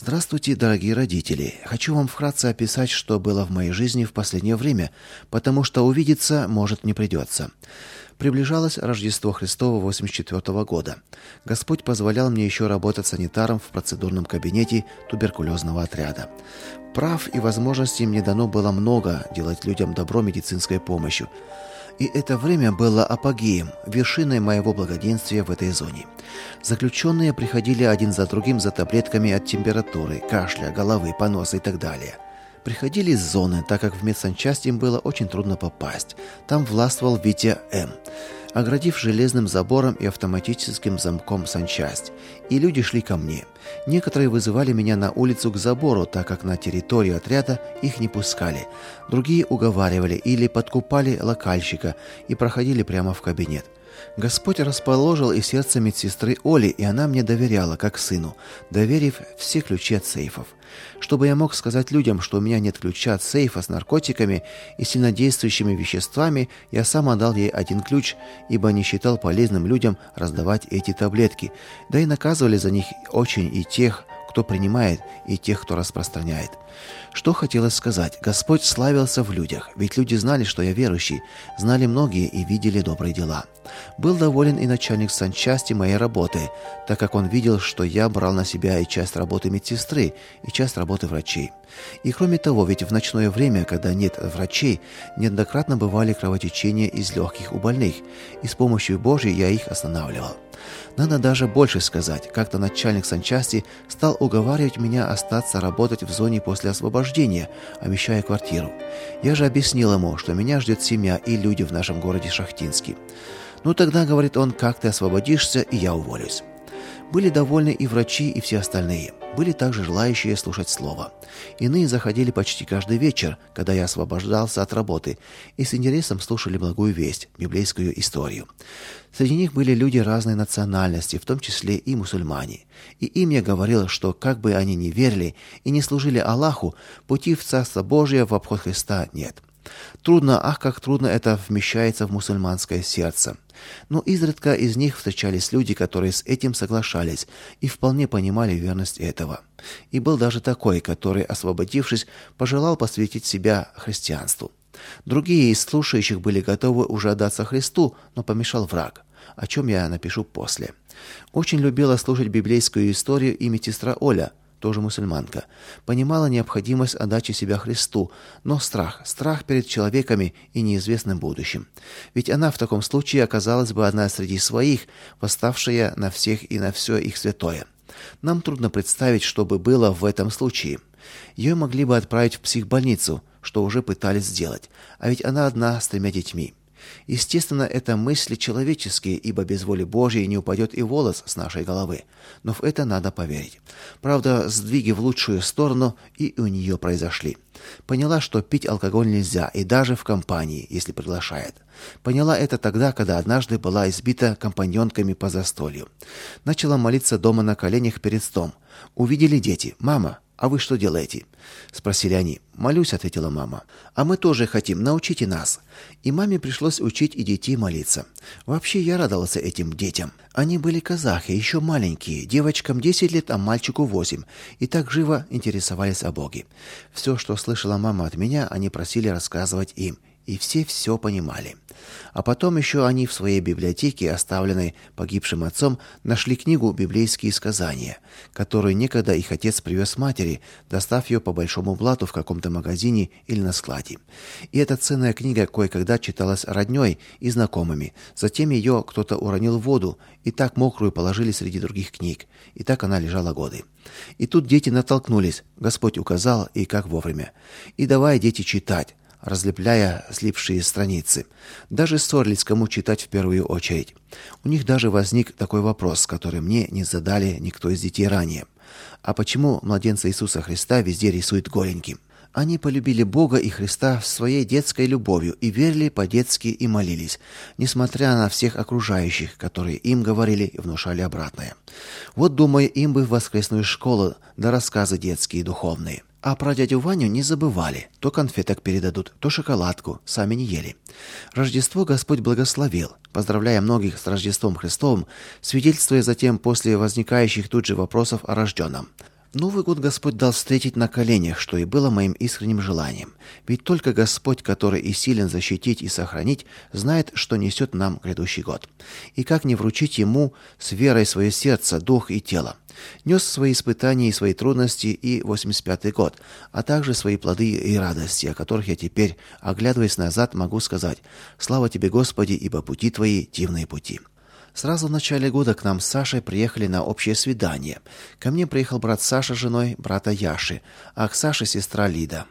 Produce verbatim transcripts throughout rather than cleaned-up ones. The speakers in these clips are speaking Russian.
Здравствуйте, дорогие родители! Хочу вам вкратце описать, что было в моей жизни в последнее время, потому что увидеться, может, не придется. Приближалось Рождество Христово восемьдесят четвёртого года. Господь позволял мне еще работать санитаром в процедурном кабинете туберкулезного отряда. Прав и возможностей мне дано было много делать людям добро медицинской помощью. И это время было апогеем, вершиной моего благоденствия в этой зоне. Заключенные приходили один за другим за таблетками от температуры, кашля, головы, поноса и так далее. Приходили из зоны, так как в медсанчасть им было очень трудно попасть. Там властвовал Витя М., оградив железным забором и автоматическим замком санчасть. И люди шли ко мне. Некоторые вызывали меня на улицу к забору, так как на территорию отряда их не пускали. Другие уговаривали или подкупали локальщика и проходили прямо в кабинет. Господь расположил и сердце медсестры Оли, и она мне доверяла, как сыну, доверив все ключи от сейфов. Чтобы я мог сказать людям, что у меня нет ключа от сейфа с наркотиками и сильнодействующими веществами, я сам отдал ей один ключ, ибо не считал полезным людям раздавать эти таблетки, да и наказывали за них очень и тех, кто принимает, и тех, кто распространяет. Что хотелось сказать? Господь славился в людях, ведь люди знали, что я верующий, знали многие и видели добрые дела. Был доволен и начальник санчасти моей работы, так как он видел, что я брал на себя и часть работы медсестры, и часть работы врачей. И кроме того, ведь в ночное время, когда нет врачей, неоднократно бывали кровотечения из легких у больных, и с помощью Божьей я их останавливал. Надо даже больше сказать, как-то начальник санчасти стал уговаривать меня остаться работать в зоне после освобождения, обещая квартиру. Я же объяснил ему, что меня ждет семья и люди в нашем городе Шахтинске. «Ну тогда, — говорит он, — как ты освободишься, и я уволюсь». Были довольны и врачи, и все остальные. Были также желающие слушать слово. Иные заходили почти каждый вечер, когда я освобождался от работы, и с интересом слушали благую весть, библейскую историю. Среди них были люди разной национальности, в том числе и мусульмане. И им я говорил, что как бы они ни верили и не служили Аллаху, пути в Царство Божие в обход Христа нет. Трудно, ах, как трудно это вмещается в мусульманское сердце. Но изредка из них встречались люди, которые с этим соглашались и вполне понимали верность этого. И был даже такой, который, освободившись, пожелал посвятить себя христианству. Другие из слушающих были готовы уже отдаться Христу, но помешал враг, о чем я напишу после. Очень любила слушать библейскую историю и медсестра Оля, тоже мусульманка, понимала необходимость отдачи себя Христу, но страх, страх перед человеками и неизвестным будущим. Ведь она в таком случае оказалась бы одна среди своих, восставшая на всех и на все их святое. Нам трудно представить, что бы было в этом случае. Ее могли бы отправить в психбольницу, что уже пытались сделать, а ведь она одна с тремя детьми. Естественно, это мысли человеческие, ибо без воли Божьей не упадет и волос с нашей головы. Но в это надо поверить. Правда, сдвиги в лучшую сторону и у нее произошли. Поняла, что пить алкоголь нельзя, и даже в компании, если приглашает. Поняла это тогда, когда однажды была избита компаньонками по застолью. Начала молиться дома на коленях перед стом. Увидели дети. «Мама, а вы что делаете?» — спросили они. «Молюсь», — ответила мама. «А мы тоже хотим, научите нас». И маме пришлось учить и детей молиться. Вообще я радовался этим детям. Они были казахи, еще маленькие, девочкам десять лет, а мальчику восемь, и так живо интересовались о Боге. Все, что слышала мама от меня, они просили рассказывать им. И все все понимали. А потом еще они в своей библиотеке, оставленной погибшим отцом, нашли книгу «Библейские сказания», которую некогда их отец привез матери, достав ее по большому блату в каком-то магазине или на складе. И эта ценная книга кое-когда читалась роднёй и знакомыми. Затем ее кто-то уронил в воду, и так мокрую положили среди других книг. И так она лежала годы. И тут дети натолкнулись. Господь указал, и как вовремя. И давай, дети, читать, разлепляя слипшие страницы. Даже ссорились, кому читать в первую очередь. У них даже возник такой вопрос, который мне не задали никто из детей ранее. А почему младенца Иисуса Христа везде рисуют голеньким? Они полюбили Бога и Христа своей детской любовью и верили по-детски и молились, несмотря на всех окружающих, которые им говорили и внушали обратное. Вот, думаю, им бы в воскресную школу, да рассказы детские и духовные. А про дядю Ваню не забывали. То конфеток передадут, то шоколадку, сами не ели. Рождество Господь благословил, поздравляя многих с Рождеством Христовым, свидетельствуя затем после возникающих тут же вопросов о рожденном. Новый год Господь дал встретить на коленях, что и было моим искренним желанием. Ведь только Господь, который и силен защитить и сохранить, знает, что несет нам грядущий год. И как не вручить Ему с верой свое сердце, дух и тело. Нес свои испытания и свои трудности и восемьдесят пятый год, а также свои плоды и радости, о которых я теперь, оглядываясь назад, могу сказать: «Слава Тебе, Господи, ибо пути Твои дивные пути». Сразу в начале года к нам с Сашей приехали на общее свидание. Ко мне приехал брат Саша с женой брата Яши, а к Саше сестра Лида.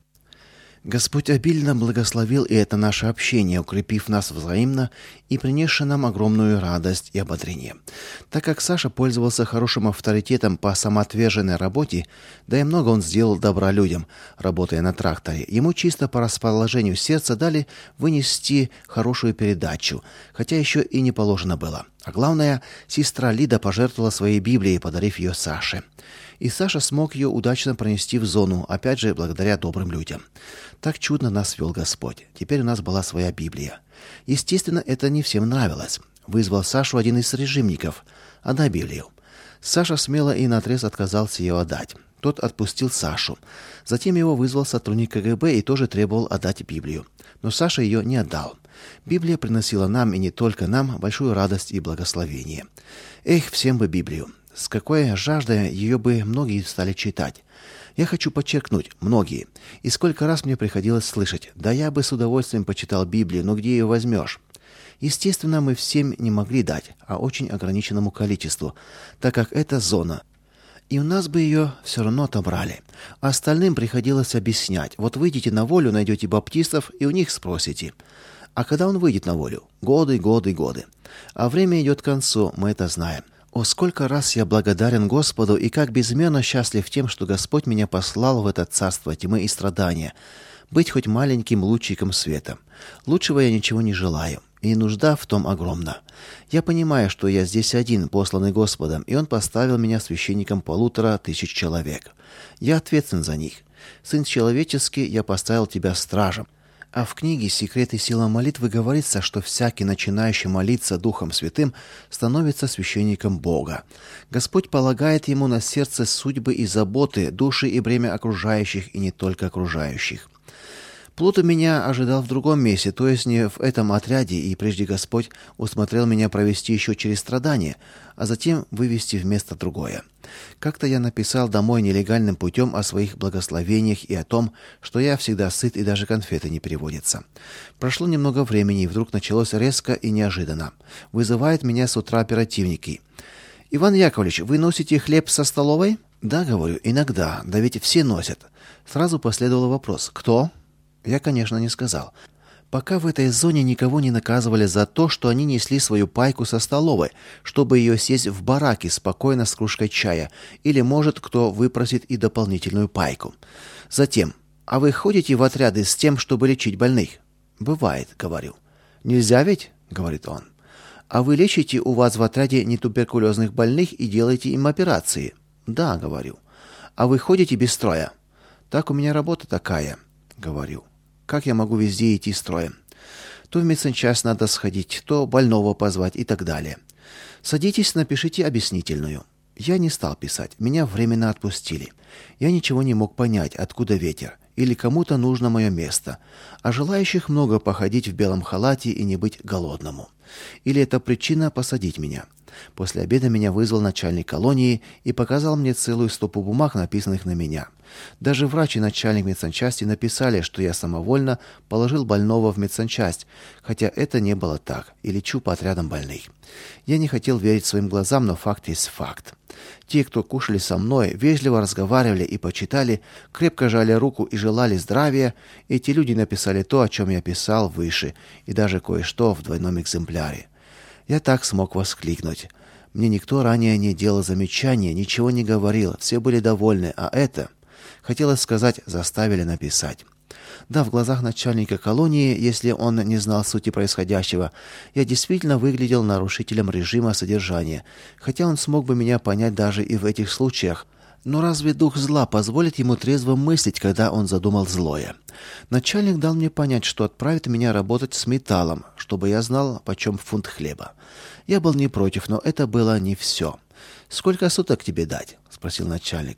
Господь обильно благословил и это наше общение, укрепив нас взаимно и принесший нам огромную радость и ободрение. Так как Саша пользовался хорошим авторитетом по самоотверженной работе, да и много он сделал добра людям, работая на тракторе, ему чисто по расположению сердца дали вынести хорошую передачу, хотя еще и не положено было. А главное, сестра Лида пожертвовала своей Библией, подарив ее Саше. И Саша смог ее удачно пронести в зону, опять же, благодаря добрым людям. Так чудно нас вел Господь. Теперь у нас была своя Библия. Естественно, это не всем нравилось. Вызвал Сашу один из режимников. «Отдай Библию». Саша смело и наотрез отказался ее отдать. Тот отпустил Сашу. Затем его вызвал сотрудник ка гэ бэ и тоже требовал отдать Библию. Но Саша ее не отдал. Библия приносила нам, и не только нам, большую радость и благословение. Эх, всем бы Библию. С какой жаждой ее бы многие стали читать. Я хочу подчеркнуть, многие. И сколько раз мне приходилось слышать: «Да я бы с удовольствием почитал Библию, но где ее возьмешь?» Естественно, мы всем не могли дать, а очень ограниченному количеству, так как это зона. И у нас бы ее все равно отобрали. А остальным приходилось объяснять: вот выйдете на волю, найдете баптистов и у них спросите. А когда он выйдет на волю? Годы, годы, годы. А время идет к концу, мы это знаем. О, сколько раз я благодарен Господу и как безмерно счастлив тем, что Господь меня послал в это царство тьмы и страдания, быть хоть маленьким лучиком света. Лучшего я ничего не желаю, и нужда в том огромна. Я понимаю, что я здесь один, посланный Господом, и Он поставил меня священником полутора тысяч человек. Я ответственен за них. Сын человеческий, я поставил тебя стражем. А в книге «Секреты и сила молитвы» говорится, что всякий, начинающий молиться Духом Святым, становится священником Бога. Господь полагает ему на сердце судьбы и заботы, души и бремя окружающих, и не только окружающих. Плут у меня ожидал в другом месте, то есть не в этом отряде, и прежде Господь усмотрел меня провести еще через страдания, а затем вывести в место другое. Как-то я написал домой нелегальным путем о своих благословениях и о том, что я всегда сыт и даже конфеты не переводятся. Прошло немного времени, и вдруг началось резко и неожиданно. Вызывают меня с утра оперативники. «Иван Яковлевич, вы носите хлеб со столовой?» «Да, говорю, иногда, да ведь все носят». Сразу последовал вопрос: «Кто?» Я, конечно, не сказал. Пока в этой зоне никого не наказывали за то, что они несли свою пайку со столовой, чтобы ее сесть в бараке спокойно с кружкой чая, или, может, кто выпросит и дополнительную пайку. Затем: «А вы ходите в отряды с тем, чтобы лечить больных?» «Бывает», — говорю. «Нельзя ведь?» — говорит он. «А вы лечите у вас в отряде нетуберкулезных больных и делаете им операции?» «Да», — говорю. «А вы ходите без строя?» «Так у меня работа такая», — говорю. «Как я могу везде идти строем? То в медсанчасть надо сходить, то больного позвать и так далее. Садитесь, напишите объяснительную». Я не стал писать, меня временно отпустили. Я ничего не мог понять, откуда ветер, или кому-то нужно мое место, а желающих много походить в белом халате и не быть голодному. Или это причина посадить меня. После обеда меня вызвал начальник колонии и показал мне целую стопу бумаг, написанных на меня. Даже врач и начальник медсанчасти написали, что я самовольно положил больного в медсанчасть, хотя это не было так, и лечу по отрядам больных. Я не хотел верить своим глазам, но факт есть факт. Те, кто кушали со мной, вежливо разговаривали и почитали, крепко жали руку и желали здравия. Эти люди написали то, о чем я писал выше, и даже кое-что в двойном экземпляре. Я так смог воскликнуть. Мне никто ранее не делал замечания, ничего не говорил, все были довольны, а это, хотелось сказать, заставили написать. Да, в глазах начальника колонии, если он не знал сути происходящего, я действительно выглядел нарушителем режима содержания, хотя он смог бы меня понять даже и в этих случаях. Но разве дух зла позволит ему трезво мыслить, когда он задумал злое? Начальник дал мне понять, что отправит меня работать с металлом, чтобы я знал, почем фунт хлеба. Я был не против, но это было не все. «Сколько суток тебе дать?» — спросил начальник.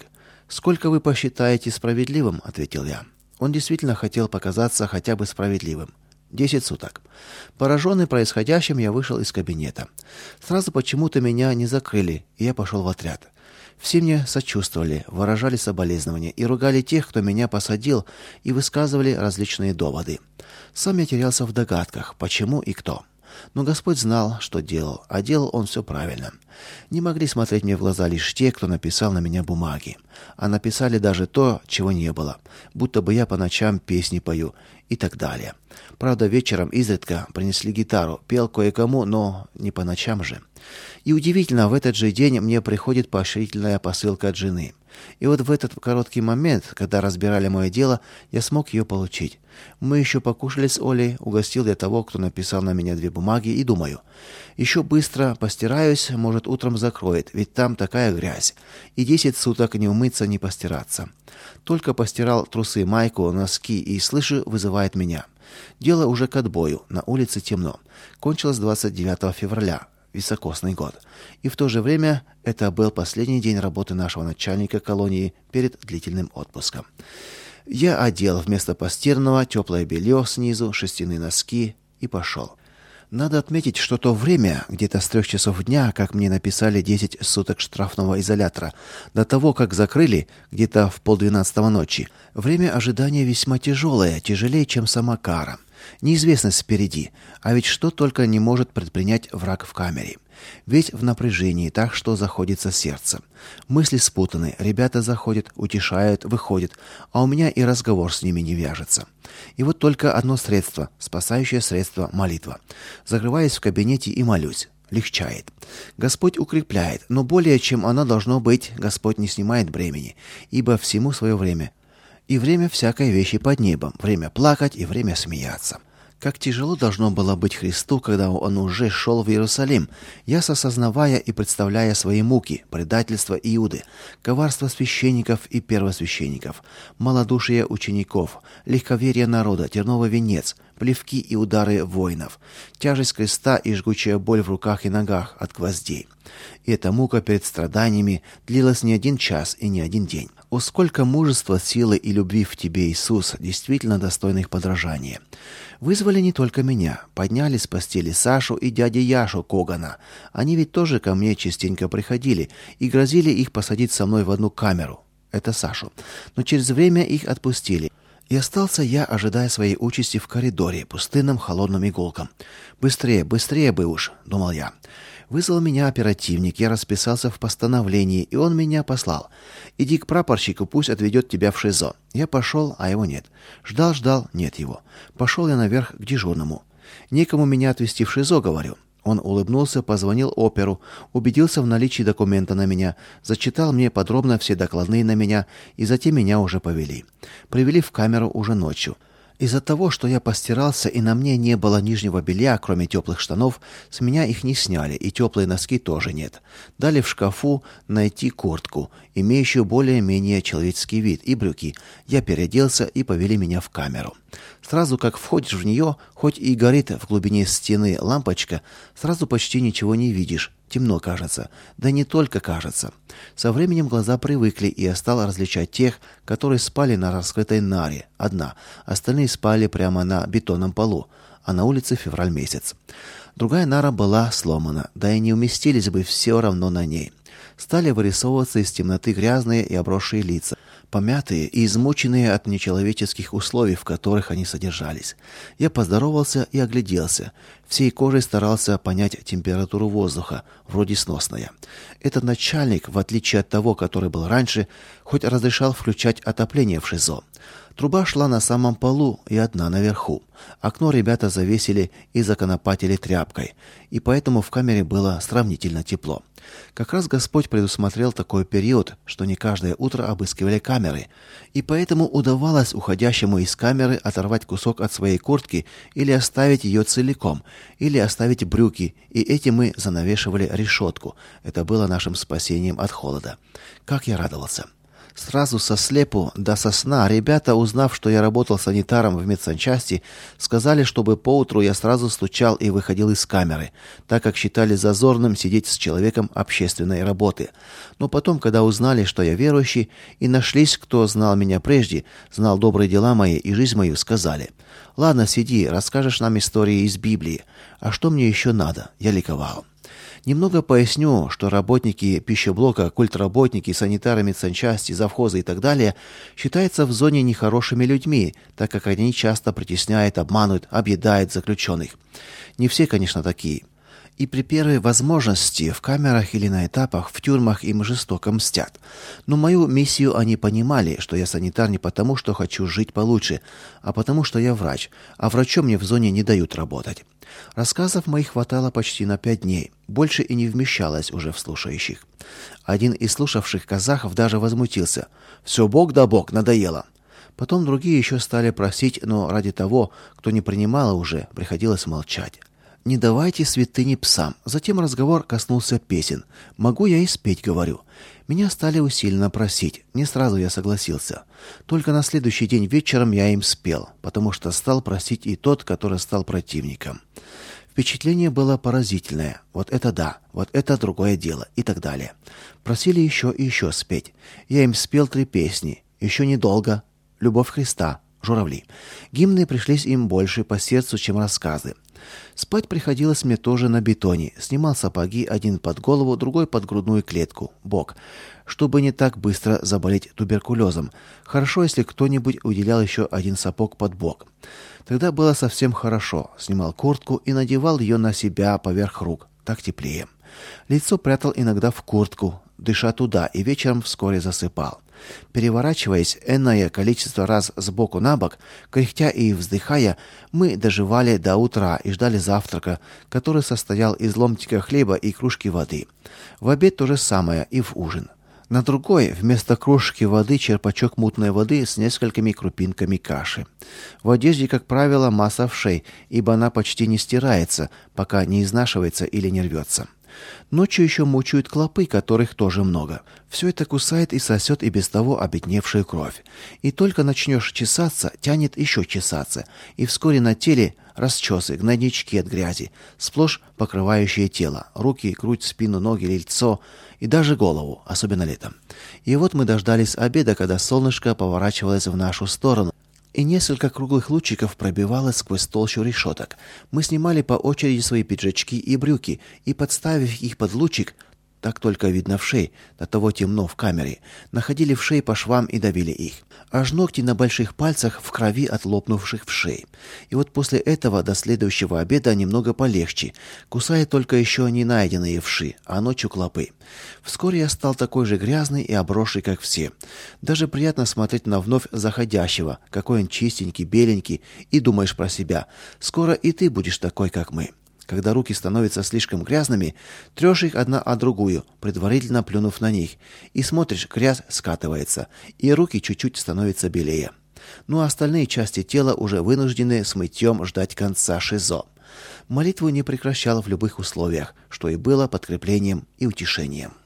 «Сколько вы посчитаете справедливым?» — ответил я. Он действительно хотел показаться хотя бы справедливым. Десять суток. Пораженный происходящим, я вышел из кабинета. Сразу почему-то меня не закрыли, и я пошел в отряд. Все мне сочувствовали, выражали соболезнования и ругали тех, кто меня посадил, и высказывали различные доводы. Сам я терялся в догадках, почему и кто. Но Господь знал, что делал, а делал Он все правильно. Не могли смотреть мне в глаза лишь те, кто написал на меня бумаги. А написали даже то, чего не было. Будто бы я по ночам песни пою и так далее. Правда, вечером изредка принесли гитару, пел кое-кому, но не по ночам же. И удивительно, в этот же день мне приходит поощрительная посылка от жены. И вот в этот короткий момент, когда разбирали мое дело, я смог ее получить. Мы еще покушали с Олей, угостил я того, кто написал на меня две бумаги, и думаю, еще быстро постираюсь, может, утром закроет, ведь там такая грязь. И десять суток не умыться, не постираться. Только постирал трусы, майку, носки, и, слышу, вызывает меня. Дело уже к отбою, на улице темно. Кончилось двадцать девятого февраля. Високосный год. И в то же время это был последний день работы нашего начальника колонии перед длительным отпуском. Я одел вместо постиранного теплое белье снизу, шерстяные носки и пошел. Надо отметить, что то время, где-то с трех часов дня, как мне написали десять суток штрафного изолятора, до того, как закрыли, где-то в полдвенадцатого ночи, время ожидания весьма тяжелое, тяжелее, чем сама кара. Неизвестность впереди, а ведь что только не может предпринять враг в камере. Ведь в напряжении, так что заходится сердце. Мысли спутаны, ребята заходят, утешают, выходят, а у меня и разговор с ними не вяжется. И вот только одно средство, спасающее средство — молитва. Закрываюсь в кабинете и молюсь. Легчает. Господь укрепляет, но более чем оно должно быть, Господь не снимает бремени, ибо всему свое время. И время всякой вещи под небом, время плакать и время смеяться. Как тяжело должно было быть Христу, когда он уже шел в Иерусалим, ясно осознавая и представляя свои муки, предательство Иуды, коварство священников и первосвященников, малодушие учеников, легковерие народа, терновый венец, плевки и удары воинов, тяжесть креста и жгучая боль в руках и ногах от гвоздей. И эта мука перед страданиями длилась не один час и не один день. О, сколько мужества, силы и любви в тебе, Иисус, действительно достойных подражания. Вызвали не только меня, подняли с постели Сашу и дядю Яшу Когана. Они ведь тоже ко мне частенько приходили и грозили их посадить со мной в одну камеру. Это Сашу. Но через время их отпустили. И остался я, ожидая своей участи в коридоре, пустынным холодным иголком. «Быстрее, быстрее бы уж», — думал я. Вызвал меня оперативник, я расписался в постановлении, и он меня послал. «Иди к прапорщику, пусть отведет тебя в ШИЗО». Я пошел, а его нет. Ждал, ждал, нет его. Пошел я наверх к дежурному. «Некому меня отвезти в ШИЗО», — говорю. Он улыбнулся, позвонил оперу, убедился в наличии документа на меня, зачитал мне подробно все докладные на меня, и затем меня уже повели. Привели в камеру уже ночью. Из-за того, что я постирался и на мне не было нижнего белья, кроме теплых штанов, с меня их не сняли, и теплые носки тоже нет. Дали в шкафу найти куртку, имеющую более-менее человеческий вид, и брюки. Я переоделся, и повели меня в камеру. Сразу как входишь в нее, хоть и горит в глубине стены лампочка, сразу почти ничего не видишь. Темно кажется. Да не только кажется. Со временем глаза привыкли, и я стал различать тех, которые спали на раскрытой наре, одна. Остальные спали прямо на бетонном полу, а на улице февраль месяц. Другая нара была сломана, да и не уместились бы все равно на ней. Стали вырисовываться из темноты грязные и обросшие лица, помятые и измученные от нечеловеческих условий, в которых они содержались. Я поздоровался и огляделся. Всей кожей старался понять температуру воздуха, вроде сносная. Этот начальник, в отличие от того, который был раньше, хоть разрешал включать отопление в ШИЗО. Труба шла на самом полу и одна наверху. Окно ребята завесили и законопатили тряпкой, и поэтому в камере было сравнительно тепло. Как раз Господь предусмотрел такой период, что не каждое утро обыскивали камеры, и поэтому удавалось уходящему из камеры оторвать кусок от своей куртки или оставить ее целиком, или оставить брюки, и этим мы занавешивали решетку. Это было нашим спасением от холода. Как я радовался! Сразу со слепу до со сна ребята, узнав, что я работал санитаром в медсанчасти, сказали, чтобы поутру я сразу стучал и выходил из камеры, так как считали зазорным сидеть с человеком общественной работы. Но потом, когда узнали, что я верующий, и нашлись, кто знал меня прежде, знал добрые дела мои и жизнь мою, сказали: «Ладно, сиди, расскажешь нам истории из Библии. А что мне еще надо?» Я ликовал. Немного поясню, что работники пищеблока, культработники, санитары медсанчасти, завхозы и так далее считаются в зоне нехорошими людьми, так как они часто притесняют, обманывают, объедают заключенных. Не все, конечно, такие. И при первой возможности в камерах или на этапах в тюрьмах им жестоко мстят. Но мою миссию они понимали, что я санитар не потому, что хочу жить получше, а потому, что я врач, а врачом мне в зоне не дают работать. Рассказов моих хватало почти на пять дней, больше и не вмещалось уже в слушающих. Один из слушавших казахов даже возмутился: «Все бог да бог, надоело». Потом другие еще стали просить, но ради того, кто не принимал уже, приходилось молчать. «Не давайте святыни псам». Затем разговор коснулся песен. «Могу я и спеть», говорю. Меня стали усиленно просить. Не сразу я согласился. Только на следующий день вечером я им спел, потому что стал просить и тот, который стал противником. Впечатление было поразительное. Вот это да, вот это другое дело и так далее. Просили еще и еще спеть. Я им спел три песни. «Еще недолго», «Любовь Христа», «Журавли». Гимны пришлись им больше по сердцу, чем рассказы. Спать приходилось мне тоже на бетоне. Снимал сапоги, один под голову, другой под грудную клетку, бок, чтобы не так быстро заболеть туберкулезом. Хорошо, если кто-нибудь уделял еще один сапог под бок. Тогда было совсем хорошо. Снимал куртку и надевал ее на себя поверх рук. Так теплее. Лицо прятал иногда в куртку, дыша туда, и вечером вскоре засыпал. Переворачиваясь энное количество раз сбоку на бок, кряхтя и вздыхая, мы доживали до утра и ждали завтрака, который состоял из ломтика хлеба и кружки воды. В обед то же самое и в ужин. На другой вместо кружки воды черпачок мутной воды с несколькими крупинками каши. В одежде, как правило, масса вшей, ибо она почти не стирается, пока не изнашивается или не рвется. Ночью еще мучают клопы, которых тоже много. Все это кусает и сосет и без того обедневшую кровь. И только начнешь чесаться, тянет еще чесаться. И вскоре на теле расчесы, гнойнички от грязи, сплошь покрывающие тело. Руки, грудь, спину, ноги, лицо и даже голову, особенно летом. И вот мы дождались обеда, когда солнышко поворачивалось в нашу сторону, и несколько круглых лучиков пробивалось сквозь толщу решеток. Мы снимали по очереди свои пиджачки и брюки, и, подставив их под лучик, так только видно вшей, до того темно в камере, находили вшей по швам и давили их. Аж ногти на больших пальцах в крови от лопнувших вшей. И вот после этого до следующего обеда немного полегче, кусая только еще не найденные вши, а ночью клопы. Вскоре я стал такой же грязный и обросший, как все. Даже приятно смотреть на вновь заходящего, какой он чистенький, беленький, и думаешь про себя: скоро и ты будешь такой, как мы. Когда руки становятся слишком грязными, трешь их одна о другую, предварительно плюнув на них, и смотришь, грязь скатывается, и руки чуть-чуть становятся белее. Ну а остальные части тела уже вынуждены с мытьем ждать конца ШИЗО. Молитву не прекращал в любых условиях, что и было подкреплением и утешением.